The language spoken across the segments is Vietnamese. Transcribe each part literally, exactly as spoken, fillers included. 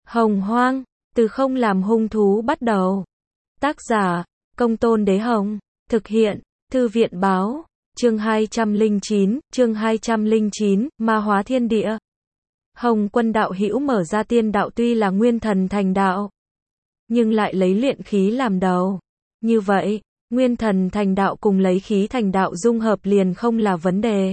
Hồng Hoang, từ không làm hung thú bắt đầu. Tác giả, Công Tôn Đế Hồng. Thực hiện, Thư viện Báo. Chương hai trăm lẻ chín, chương hai trăm lẻ chín, Ma hóa thiên địa. Hồng Quân đạo hữu mở ra tiên đạo tuy là nguyên thần thành đạo, nhưng lại lấy luyện khí làm đầu. Như vậy, nguyên thần thành đạo cùng lấy khí thành đạo dung hợp liền không là vấn đề.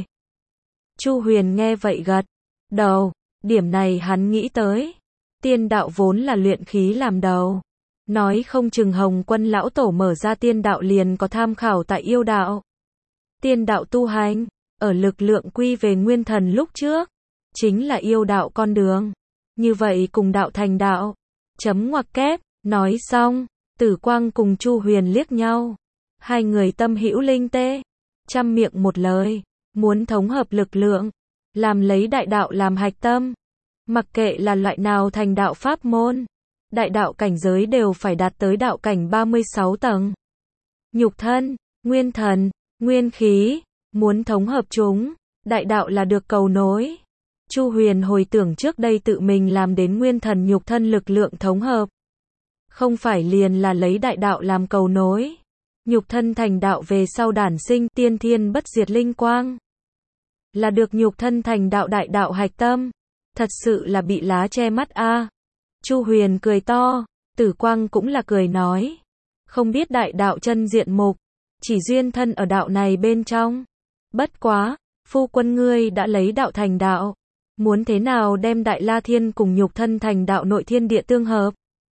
Chu Huyền nghe vậy gật đầu, điểm này hắn nghĩ tới. Tiên đạo vốn là luyện khí làm đầu. Nói không chừng Hồng Quân lão tổ mở ra tiên đạo liền có tham khảo tại yêu đạo. Tiên đạo tu hành, ở lực lượng quy về nguyên thần lúc trước, chính là yêu đạo con đường. Như vậy cùng đạo thành đạo. Chấm ngoặc kép, nói xong, Tử Quang cùng Chu Huyền liếc nhau. Hai người tâm hữu linh tê, trăm miệng một lời, muốn thống hợp lực lượng, làm lấy đại đạo làm hạch tâm. Mặc kệ là loại nào thành đạo pháp môn, đại đạo cảnh giới đều phải đạt tới đạo cảnh ba mươi sáu tầng. Nhục thân, nguyên thần, nguyên khí, muốn thống hợp chúng, đại đạo là được cầu nối. Chu Huyền hồi tưởng trước đây tự mình làm đến nguyên thần nhục thân lực lượng thống hợp. Không phải liền là lấy đại đạo làm cầu nối. Nhục thân thành đạo về sau đản sinh tiên thiên bất diệt linh quang. Là được nhục thân thành đạo đại đạo hạch tâm. Thật sự là bị lá che mắt a. À. Chu Huyền cười to, Tử Quang cũng là cười nói. Không biết đại đạo chân diện mục, chỉ duyên thân ở đạo này bên trong. Bất quá, phu quân ngươi đã lấy đạo thành đạo. Muốn thế nào đem Đại La Thiên cùng nhục thân thành đạo nội thiên địa tương hợp?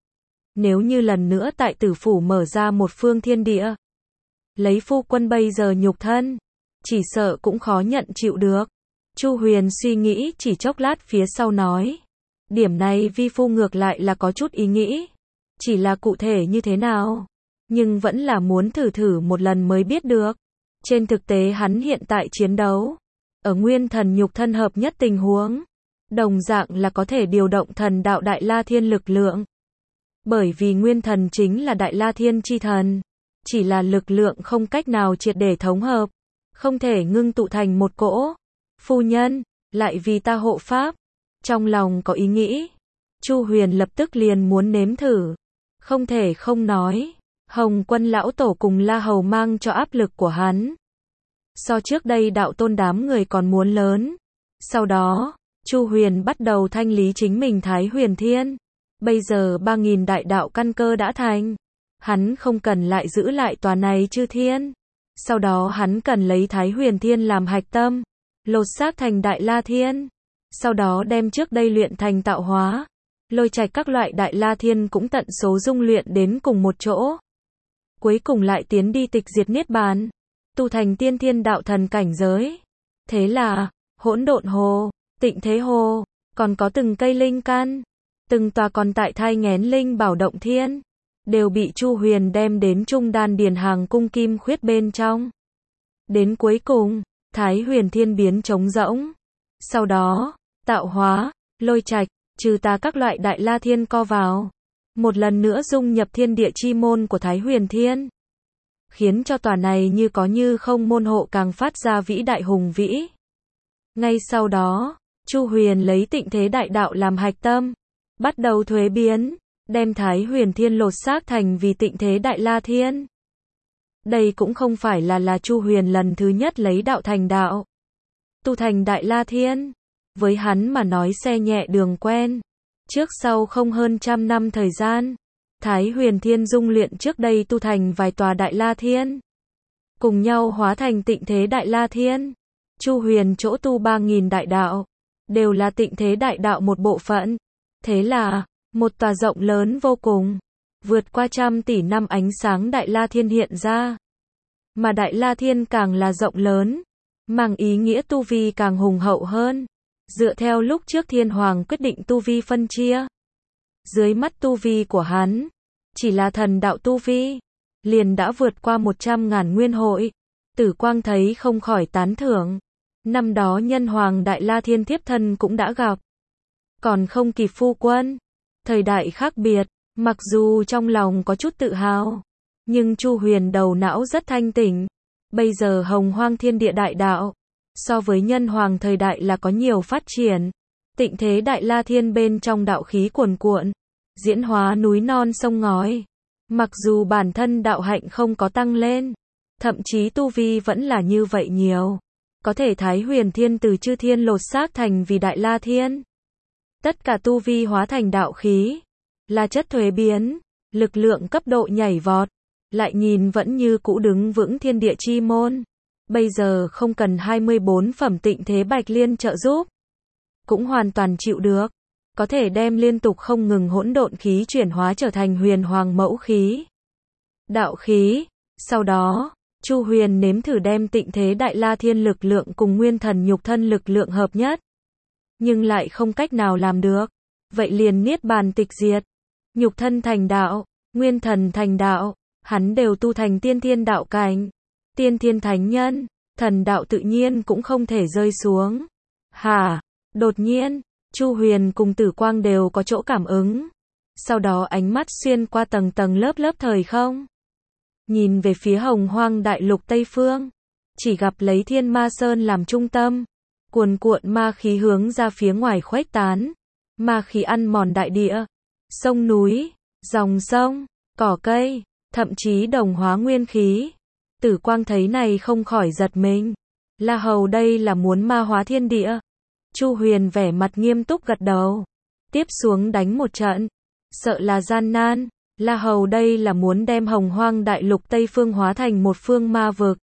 Nếu như lần nữa tại Tử Phủ mở ra một phương thiên địa, lấy phu quân bây giờ nhục thân, chỉ sợ cũng khó nhận chịu được. Chu Huyền suy nghĩ chỉ chốc lát phía sau nói. Điểm này vi phu ngược lại là có chút ý nghĩ. Chỉ là cụ thể như thế nào? Nhưng vẫn là muốn thử thử một lần mới biết được. Trên thực tế hắn hiện tại chiến đấu. Ở nguyên thần nhục thân hợp nhất tình huống. Đồng dạng là có thể điều động thần đạo Đại La Thiên lực lượng. Bởi vì nguyên thần chính là Đại La Thiên chi thần. Chỉ là lực lượng không cách nào triệt để thống hợp. Không thể ngưng tụ thành một cỗ. Phu nhân, lại vì ta hộ pháp. Trong lòng có ý nghĩ. Chu Huyền lập tức liền muốn nếm thử. Không thể không nói. Hồng Quân lão tổ cùng La Hầu mang cho áp lực của hắn. So trước đây đạo tôn đám người còn muốn lớn. Sau đó, Chu Huyền bắt đầu thanh lý chính mình Thái Huyền Thiên. Bây giờ ba nghìn đại đạo căn cơ đã thành. Hắn không cần lại giữ lại tòa này chư thiên. Sau đó hắn cần lấy Thái Huyền Thiên làm hạch tâm. Lột xác thành Đại La Thiên. Sau đó đem trước đây luyện thành tạo hóa. Lôi trạch các loại Đại La Thiên cũng tận số dung luyện đến cùng một chỗ. Cuối cùng lại tiến đi tịch diệt niết bàn. Tu thành tiên thiên đạo thần cảnh giới. Thế là, hỗn độn hồ, tịnh thế hồ, còn có từng cây linh căn, từng tòa còn tại thai nghén linh bảo động thiên, đều bị Chu Huyền đem đến trung đan điền hàng cung kim khuyết bên trong. Đến cuối cùng, Thái Huyền Thiên biến trống rỗng. Sau đó, tạo hóa, lôi trạch, trừ tà các loại Đại La Thiên co vào. Một lần nữa dung nhập thiên địa chi môn của Thái Huyền Thiên. Khiến cho tòa này như có như không môn hộ càng phát ra vĩ đại hùng vĩ. Ngay sau đó, Chu Huyền lấy tịnh thế đại đạo làm hạch tâm. Bắt đầu thuế biến, đem Thái Huyền Thiên lột xác thành vì tịnh thế Đại La Thiên. Đây cũng không phải là là Chu Huyền lần thứ nhất lấy đạo thành đạo. Tu thành Đại La Thiên. Với hắn mà nói xe nhẹ đường quen. Trước sau không hơn trăm năm thời gian. Thái Huyền Thiên dung luyện trước đây tu thành vài tòa Đại La Thiên. Cùng nhau hóa thành tịnh thế Đại La Thiên. Chu Huyền chỗ tu ba nghìn đại đạo. Đều là tịnh thế đại đạo một bộ phận. Thế là, một tòa rộng lớn vô cùng. Vượt qua trăm tỷ năm ánh sáng Đại La Thiên hiện ra. Mà Đại La Thiên càng là rộng lớn. Mang ý nghĩa tu vi càng hùng hậu hơn. Dựa theo lúc trước Thiên Hoàng quyết định tu vi phân chia. Dưới mắt tu vi của hắn, chỉ là thần đạo tu vi, liền đã vượt qua một trăm ngàn nguyên hội. Tử Quang thấy không khỏi tán thưởng. Năm đó nhân hoàng Đại La Thiên thiếp thân cũng đã gặp. Còn không kịp phu quân. Thời đại khác biệt, mặc dù trong lòng có chút tự hào, nhưng Chu Huyền đầu não rất thanh tỉnh. Bây giờ hồng hoang thiên địa đại đạo, so với nhân hoàng thời đại là có nhiều phát triển. Tịnh thế Đại La Thiên bên trong đạo khí cuồn cuộn, diễn hóa núi non sông ngói. Mặc dù bản thân đạo hạnh không có tăng lên, thậm chí tu vi vẫn là như vậy nhiều. Có thể Thái Huyền Thiên từ chư thiên lột xác thành vì Đại La Thiên. Tất cả tu vi hóa thành đạo khí, là chất thuế biến, lực lượng cấp độ nhảy vọt, lại nhìn vẫn như cũ đứng vững thiên địa chi môn. Bây giờ không cần hai mươi bốn phẩm tịnh thế Bạch Liên trợ giúp, cũng hoàn toàn chịu được. Có thể đem liên tục không ngừng hỗn độn khí chuyển hóa trở thành huyền hoàng mẫu khí, đạo khí. Sau đó, Chu Huyền nếm thử đem tịnh thế Đại La Thiên lực lượng cùng nguyên thần nhục thân lực lượng hợp nhất, nhưng lại không cách nào làm được. Vậy liền niết bàn tịch diệt, nhục thân thành đạo, nguyên thần thành đạo, hắn đều tu thành tiên thiên đạo cảnh, tiên thiên thánh nhân, thần đạo tự nhiên cũng không thể rơi xuống. Hả? Đột nhiên, Chu Huyền cùng Tử Quang đều có chỗ cảm ứng. Sau đó ánh mắt xuyên qua tầng tầng lớp lớp thời không, nhìn về phía Hồng Hoang đại lục Tây Phương, chỉ gặp lấy Thiên Ma Sơn làm trung tâm, cuồn cuộn ma khí hướng ra phía ngoài khuếch tán, ma khí ăn mòn đại địa, sông núi, dòng sông, cỏ cây, thậm chí đồng hóa nguyên khí. Tử Quang thấy này không khỏi giật mình. La Hầu đây là muốn ma hóa thiên địa. Chu Huyền vẻ mặt nghiêm túc gật đầu. Tiếp xuống đánh một trận, sợ là gian nan. La Hầu đây là muốn đem Hồng Hoang đại lục Tây Phương hóa thành một phương ma vực.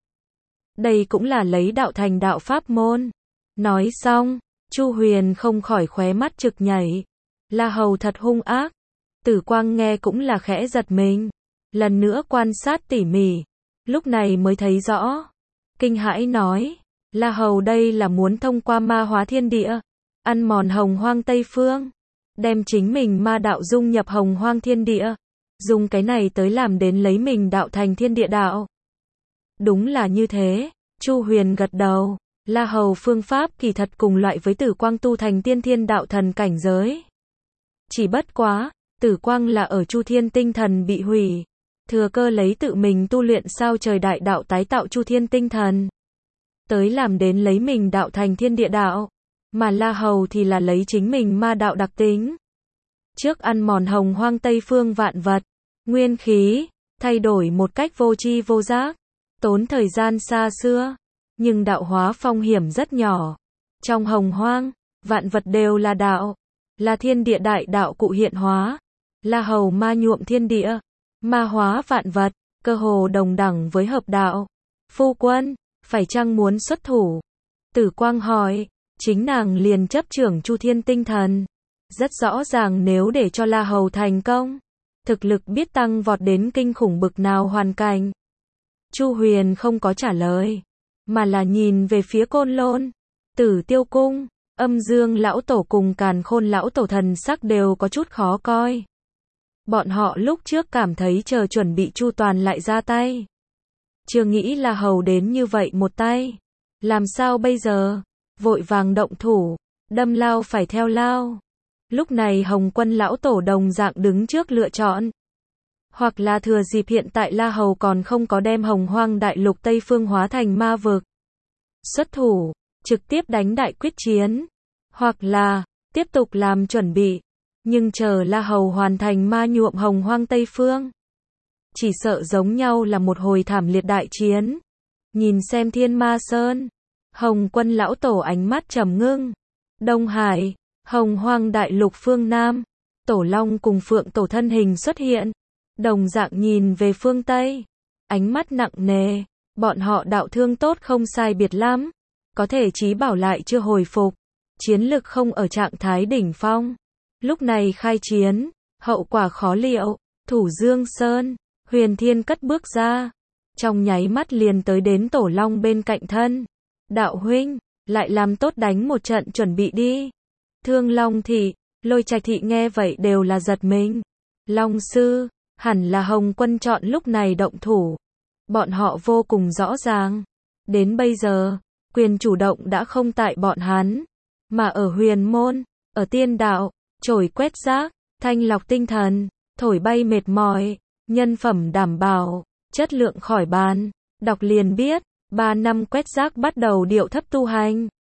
Đây cũng là lấy đạo thành đạo pháp môn. Nói xong, Chu Huyền không khỏi khóe mắt trực nhảy. La Hầu thật hung ác. Tử Quang nghe cũng là khẽ giật mình. Lần nữa quan sát tỉ mỉ, lúc này mới thấy rõ. Kinh hãi nói, La Hầu đây là muốn thông qua ma hóa thiên địa, ăn mòn Hồng Hoang Tây Phương, đem chính mình ma đạo dung nhập Hồng Hoang thiên địa, dùng cái này tới làm đến lấy mình đạo thành thiên địa đạo. Đúng là như thế. Chu Huyền gật đầu. La Hầu phương pháp kỳ thật cùng loại với Tử Quang tu thành tiên thiên đạo thần cảnh giới. Chỉ bất quá, Tử Quang là ở Chu Thiên tinh thần bị hủy, thừa cơ lấy tự mình tu luyện sao trời đại đạo tái tạo Chu Thiên tinh thần, tới làm đến lấy mình đạo thành thiên địa đạo. Mà La Hầu thì là lấy chính mình ma đạo đặc tính, trước ăn mòn Hồng Hoang Tây Phương vạn vật, nguyên khí, thay đổi một cách vô tri vô giác, tốn thời gian xa xưa, nhưng đạo hóa phong hiểm rất nhỏ. Trong Hồng Hoang, vạn vật đều là đạo, là thiên địa đại đạo cụ hiện hóa. La Hầu ma nhuộm thiên địa, ma hóa vạn vật, cơ hồ đồng đẳng với hợp đạo. Phu quân, phải chăng muốn xuất thủ? Tử Quang hỏi. Chính nàng liền chấp trưởng Chu Thiên tinh thần. Rất rõ ràng nếu để cho La Hầu thành công, thực lực biết tăng vọt đến kinh khủng bực nào hoàn cảnh. Chu Huyền không có trả lời, mà là nhìn về phía Côn Lôn, Tử Tiêu Cung. Âm Dương lão tổ cùng Càn Khôn lão tổ thần sắc đều có chút khó coi. Bọn họ lúc trước cảm thấy chờ chuẩn bị chu toàn lại ra tay, chưa nghĩ La Hầu đến như vậy một tay. Làm sao bây giờ? Vội vàng động thủ, đâm lao phải theo lao. Lúc này Hồng Quân lão tổ đồng dạng đứng trước lựa chọn. Hoặc là thừa dịp hiện tại La Hầu còn không có đem Hồng Hoang đại lục Tây Phương hóa thành ma vực, xuất thủ, trực tiếp đánh đại quyết chiến. Hoặc là, tiếp tục làm chuẩn bị, nhưng chờ La Hầu hoàn thành ma nhuộm Hồng Hoang Tây Phương, chỉ sợ giống nhau là một hồi thảm liệt đại chiến. Nhìn xem Thiên Ma Sơn, Hồng Quân lão tổ ánh mắt trầm ngưng. Đông Hải, Hồng Hoang đại lục phương Nam, Tổ Long cùng Phượng Tổ thân hình xuất hiện, đồng dạng nhìn về phương Tây, ánh mắt nặng nề. Bọn họ đạo thương tốt không sai biệt lắm, có thể chí bảo lại chưa hồi phục, chiến lực không ở trạng thái đỉnh phong. Lúc này khai chiến, hậu quả khó liệu. Thủ Dương Sơn, Huyền Thiên cất bước ra, trong nháy mắt liền tới đến Tổ Long bên cạnh thân. Đạo huynh, lại làm tốt đánh một trận chuẩn bị đi. Thương Long Thị, Lôi Trạch Thị nghe vậy đều là giật mình. Long sư, hẳn là Hồng Quân chọn lúc này động thủ. Bọn họ vô cùng rõ ràng. Đến bây giờ, quyền chủ động đã không tại bọn hắn, mà ở huyền môn, ở tiên đạo, trổi quét rác, thanh lọc tinh thần, thổi bay mệt mỏi, nhân phẩm đảm bảo, chất lượng khỏi bàn. Đọc liền biết, ba năm quét rác bắt đầu điệu thấp tu hành.